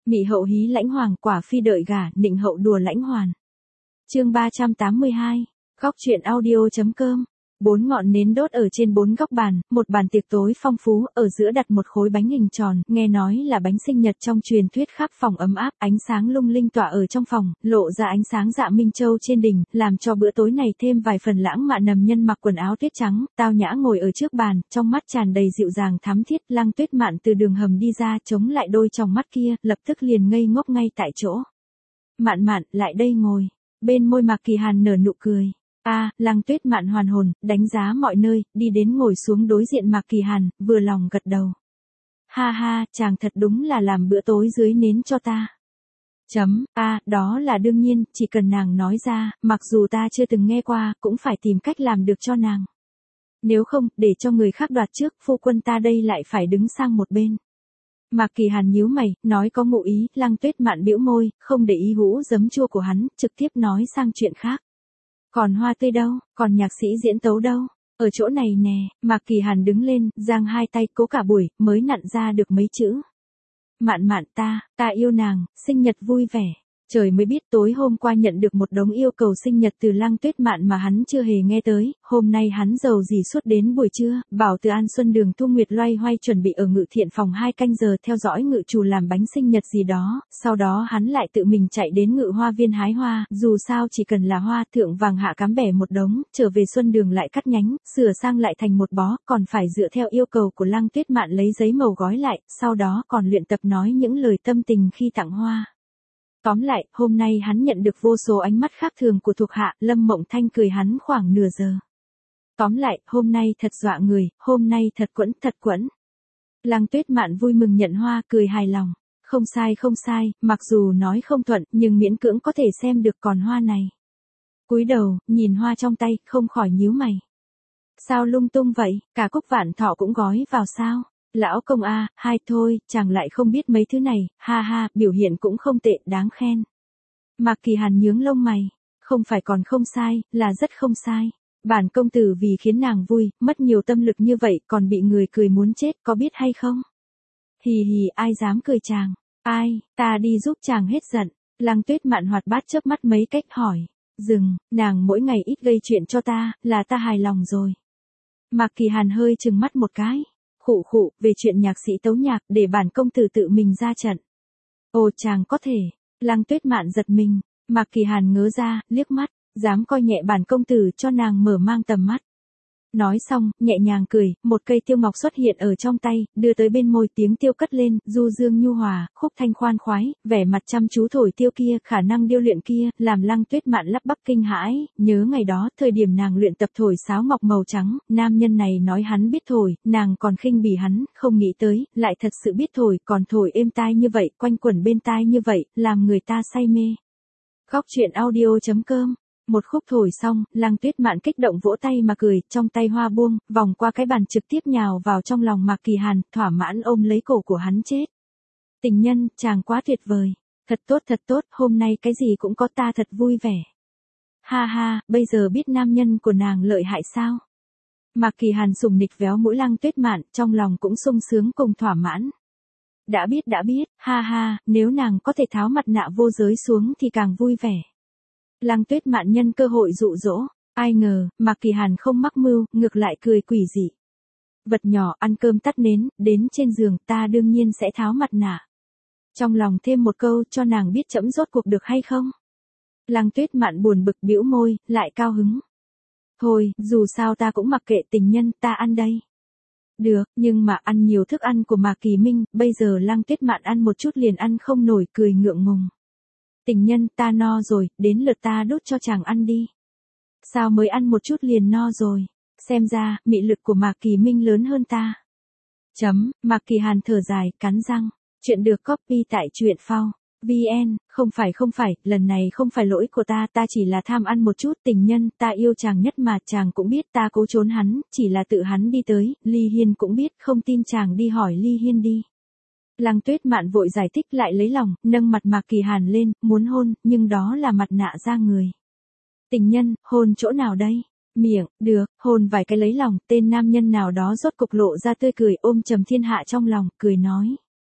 Mị hậu hí lãnh hoàng, quả phi đợi gả, nịnh hậu đùa lãnh hoàn. Chương 382, góc truyện audio.com. 4 ngọn nến đốt ở trên 4 góc bàn, một bàn tiệc tối phong phú, ở giữa đặt một khối bánh hình tròn, nghe nói là bánh sinh nhật trong truyền thuyết, khắp phòng ấm áp, ánh sáng lung linh tỏa ở trong phòng, lộ ra ánh sáng dạ minh châu trên đỉnh, làm cho bữa tối này thêm vài phần lãng mạn. Nầm nhân mặc quần áo tuyết trắng, tao nhã ngồi ở trước bàn, trong mắt tràn đầy dịu dàng thắm thiết. Lăng Tuyết Mạn từ đường hầm đi ra, chống lại đôi tròng mắt kia, lập tức liền ngây ngốc ngay tại chỗ. Mạn Mạn, lại đây ngồi. Bên môi Mạc Kỳ Hàn nở nụ cười. Lăng Tuyết Mạn hoàn hồn, đánh giá mọi nơi, đi đến ngồi xuống đối diện Mạc Kỳ Hàn, vừa lòng gật đầu. Ha ha, chàng thật đúng là làm bữa tối dưới nến cho ta. Đó là đương nhiên, chỉ cần nàng nói ra, mặc dù ta chưa từng nghe qua, cũng phải tìm cách làm được cho nàng. Nếu không, để cho người khác đoạt trước, phu quân ta đây lại phải đứng sang một bên. Mạc Kỳ Hàn nhíu mày, nói có ngụ ý. Lăng Tuyết Mạn bĩu môi, không để ý hũ giấm chua của hắn, trực tiếp nói sang chuyện khác. Còn hoa tươi đâu, còn nhạc sĩ diễn tấu đâu? Ở chỗ này nè. Mạc Kỳ Hàn đứng lên, giang hai tay, cố cả buổi, mới nặn ra được mấy chữ. Mạn Mạn, ta yêu nàng, sinh nhật vui vẻ. Trời mới biết tối hôm qua nhận được một đống yêu cầu sinh nhật từ Lăng Tuyết Mạn mà hắn chưa hề nghe tới, hôm nay hắn giàu gì suốt đến buổi trưa, bảo từ An Xuân Đường Thu Nguyệt loay hoay chuẩn bị ở Ngự Thiện phòng 2 canh giờ theo dõi ngự chủ làm bánh sinh nhật gì đó, sau đó hắn lại tự mình chạy đến Ngự Hoa Viên hái hoa, dù sao chỉ cần là hoa thượng vàng hạ cám bẻ một đống, trở về Xuân Đường lại cắt nhánh, sửa sang lại thành một bó, còn phải dựa theo yêu cầu của Lăng Tuyết Mạn lấy giấy màu gói lại, sau đó còn luyện tập nói những lời tâm tình khi tặng hoa. Tóm lại, hôm nay hắn nhận được vô số ánh mắt khác thường của thuộc hạ, Lâm Mộng Thanh cười hắn khoảng nửa giờ. Tóm lại, hôm nay thật dọa người, hôm nay thật quẫn. Lăng Tuyết Mạn vui mừng nhận hoa, cười hài lòng. Không sai, mặc dù nói không thuận, nhưng miễn cưỡng có thể xem được còn hoa này. Cúi đầu, nhìn hoa trong tay, không khỏi nhíu mày. Sao lung tung vậy, cả cúc vạn thọ cũng gói vào sao? Lão công hai thôi, chàng lại không biết mấy thứ này, ha, biểu hiện cũng không tệ, đáng khen. Mạc Kỳ Hàn nhướng lông mày, không phải còn không sai, là rất không sai. Bản công tử vì khiến nàng vui, mất nhiều tâm lực như vậy, còn bị người cười muốn chết, có biết hay không? Hì, ai dám cười chàng? Ai, ta đi giúp chàng hết giận. Lăng Tuyết Mạn hoạt bát chớp mắt mấy cách hỏi. Dừng, nàng mỗi ngày ít gây chuyện cho ta, là ta hài lòng rồi. Mạc Kỳ Hàn hơi chừng mắt một cái. Khụ, về chuyện nhạc sĩ tấu nhạc, để bản công tử tự mình ra trận. Ồ, chàng có thể. Lăng Tuyết Mạn giật mình. Mạc Kỳ Hàn ngớ ra, liếc mắt, dám coi nhẹ bản công tử, cho nàng mở mang tầm mắt. Nói xong, nhẹ nhàng cười, một cây tiêu ngọc xuất hiện ở trong tay, đưa tới bên môi, tiếng tiêu cất lên, du dương nhu hòa, khúc thanh khoan khoái, vẻ mặt chăm chú thổi tiêu kia, khả năng điêu luyện kia, làm Lăng Tuyết Mạn lắp bắp kinh hãi, nhớ ngày đó, thời điểm nàng luyện tập thổi sáo ngọc màu trắng, nam nhân này nói hắn biết thổi, nàng còn khinh bỉ hắn, không nghĩ tới, lại thật sự biết thổi, còn thổi êm tai như vậy, quanh quẩn bên tai như vậy, làm người ta say mê. Góc truyện audio.com. Một khúc thổi xong, Lăng Tuyết Mạn kích động vỗ tay mà cười, trong tay hoa buông, vòng qua cái bàn trực tiếp nhào vào trong lòng Mạc Kỳ Hàn, thỏa mãn ôm lấy cổ của hắn chết. Tình nhân, chàng quá tuyệt vời. Thật tốt, hôm nay cái gì cũng có, ta thật vui vẻ. Ha, bây giờ biết nam nhân của nàng lợi hại sao? Mạc Kỳ Hàn sủng nịch véo mũi Lăng Tuyết Mạn, trong lòng cũng sung sướng cùng thỏa mãn. Đã biết, ha, nếu nàng có thể tháo mặt nạ vô giới xuống thì càng vui vẻ. Lăng Tuyết Mạn nhân cơ hội dụ dỗ, ai ngờ, Mạc Kỳ Hàn không mắc mưu, ngược lại cười quỷ dị. Vật nhỏ, ăn cơm tắt nến, đến trên giường, ta đương nhiên sẽ tháo mặt nạ. Trong lòng thêm một câu, cho nàng biết chẫm rốt cuộc được hay không. Lăng Tuyết Mạn buồn bực bĩu môi, lại cao hứng. Thôi, dù sao ta cũng mặc kệ, tình nhân, ta ăn đây. Được, nhưng mà ăn nhiều thức ăn của Mạc Kỳ Minh, bây giờ Lăng Tuyết Mạn ăn một chút liền ăn không nổi, cười ngượng ngùng. Tình nhân, ta no rồi, đến lượt ta đút cho chàng ăn đi. Sao mới ăn một chút liền no rồi? Xem ra, mị lực của Mạc Kỳ Minh lớn hơn ta. Mạc Kỳ Hàn thở dài, cắn răng. Chuyện được copy tại truyện phao. VN, không phải, lần này không phải lỗi của ta chỉ là tham ăn một chút. Tình nhân, ta yêu chàng nhất mà, chàng cũng biết ta cố trốn hắn, chỉ là tự hắn đi tới, Ly Hiên cũng biết, không tin chàng đi hỏi Ly Hiên đi. Lăng Tuyết Mạn vội giải thích lại lấy lòng, nâng mặt Mạc Kỳ Hàn lên, muốn hôn, nhưng đó là mặt nạ da người. Tình nhân, hôn chỗ nào đây? Miệng, được, hôn vài cái lấy lòng, tên nam nhân nào đó rốt cục lộ ra tươi cười, ôm trầm thiên hạ trong lòng, cười nói.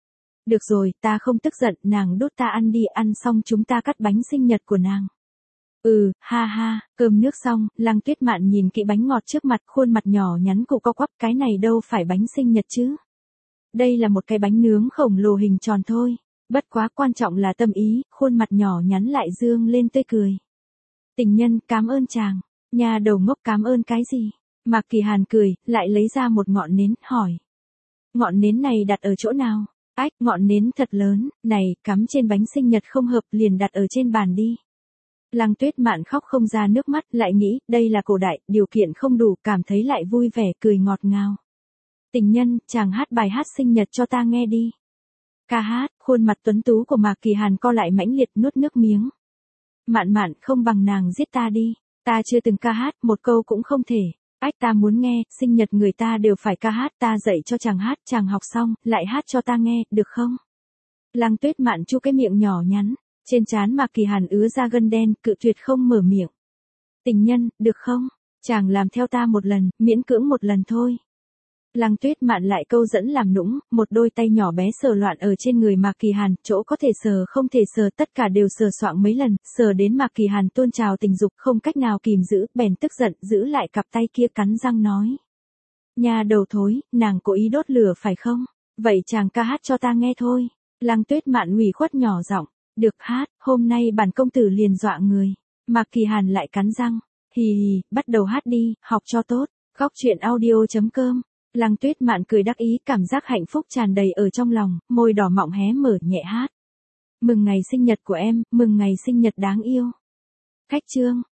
Được rồi, ta không tức giận, nàng đốt ta ăn đi, ăn xong chúng ta cắt bánh sinh nhật của nàng. Ha ha, cơm nước xong, Lăng Tuyết Mạn nhìn kỹ bánh ngọt trước mặt, khuôn mặt nhỏ nhắn cụ co quắp, cái này đâu phải bánh sinh nhật chứ. Đây là một cái bánh nướng khổng lồ hình tròn thôi. Bất quá quan trọng là tâm ý, khuôn mặt nhỏ nhắn lại dương lên tươi cười. Tình nhân, cảm ơn chàng. Nhà đầu ngốc, cảm ơn cái gì? Mạc Kỳ Hàn cười, lại lấy ra một ngọn nến, hỏi. Ngọn nến này đặt ở chỗ nào? Ách, ngọn nến thật lớn, này, cắm trên bánh sinh nhật không hợp, liền đặt ở trên bàn đi. Lăng Tuyết Mạn khóc không ra nước mắt, lại nghĩ, đây là cổ đại, điều kiện không đủ, cảm thấy lại vui vẻ, cười ngọt ngào. Tình nhân, chàng hát bài hát sinh nhật cho ta nghe đi. Ca hát, khuôn mặt tuấn tú của Mạc Kỳ Hàn co lại mãnh liệt, nuốt nước miếng. Mạn Mạn, không bằng nàng giết ta đi, ta chưa từng ca hát, một câu cũng không thể. Ách, ta muốn nghe, sinh nhật người ta đều phải ca hát, ta dạy cho chàng hát, chàng học xong, lại hát cho ta nghe, được không? Lăng Tuyết Mạn chu cái miệng nhỏ nhắn, trên trán Mạc Kỳ Hàn ứa ra gân đen, cự tuyệt không mở miệng. Tình nhân, được không? Chàng làm theo ta một lần, miễn cưỡng một lần thôi. Lăng Tuyết Mạn lại câu dẫn làm nũng, một đôi tay nhỏ bé sờ loạn ở trên người Mạc Kỳ Hàn, chỗ có thể sờ không thể sờ, tất cả đều sờ soạng mấy lần, sờ đến Mạc Kỳ Hàn tuôn trào tình dục, không cách nào kìm giữ, bèn tức giận, giữ lại cặp tay kia, cắn răng nói. Nhà đầu thối, nàng cố ý đốt lửa phải không? Vậy chàng ca hát cho ta nghe thôi. Lăng Tuyết Mạn ủy khuất nhỏ giọng, được hát, hôm nay bản công tử liền dọa người. Mạc Kỳ Hàn lại cắn răng, hì hì, bắt đầu hát đi, học cho tốt. Góc truyện audio.com. Lăng Tuyết Mạn cười đắc ý, cảm giác hạnh phúc tràn đầy ở trong lòng, môi đỏ mọng hé mở, nhẹ hát. Mừng ngày sinh nhật của em, mừng ngày sinh nhật đáng yêu. Khách chương.